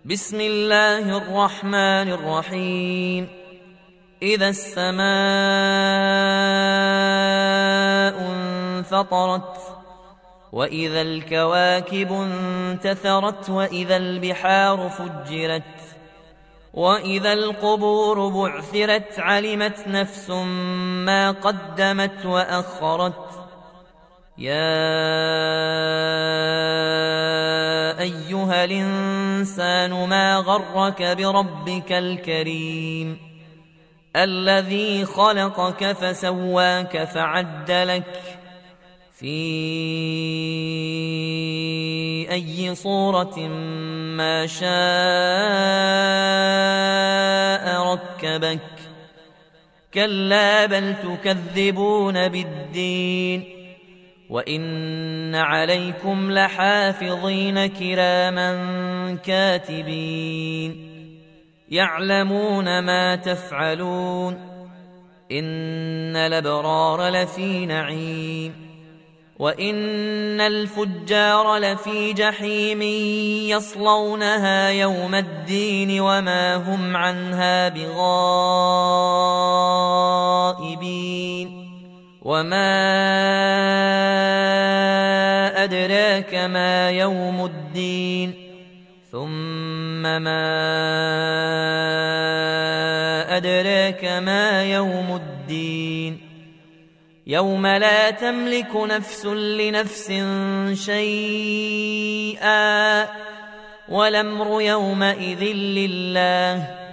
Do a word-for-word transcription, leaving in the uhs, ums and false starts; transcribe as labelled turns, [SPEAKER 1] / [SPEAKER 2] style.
[SPEAKER 1] بسم الله الرحمن الرحيم. إذا السماء انفطرت وإذا الكواكب انتثرت وإذا البحار فجرت وإذا القبور بعثرت علمت نفس ما قدمت وأخرت. يا أيها الإنسان ما غرك بربك الكريم الذي خلقك فسواك فعدلك في أي صورة ما شاء ركبك. كلا بل تكذبون بالدين وإن عليكم لحافظين كراما كاتبين يعلمون ما تفعلون. إن الأبرار لفي نعيم وإن الفجار لفي جحيم يصلونها يوم الدين وما هم عنها بغائبين. وما أدراك ما يوم الدين ثم ما أدراك ما يوم الدين يوم لا تملك نفس لنفس شيئا والأمر يومئذ لله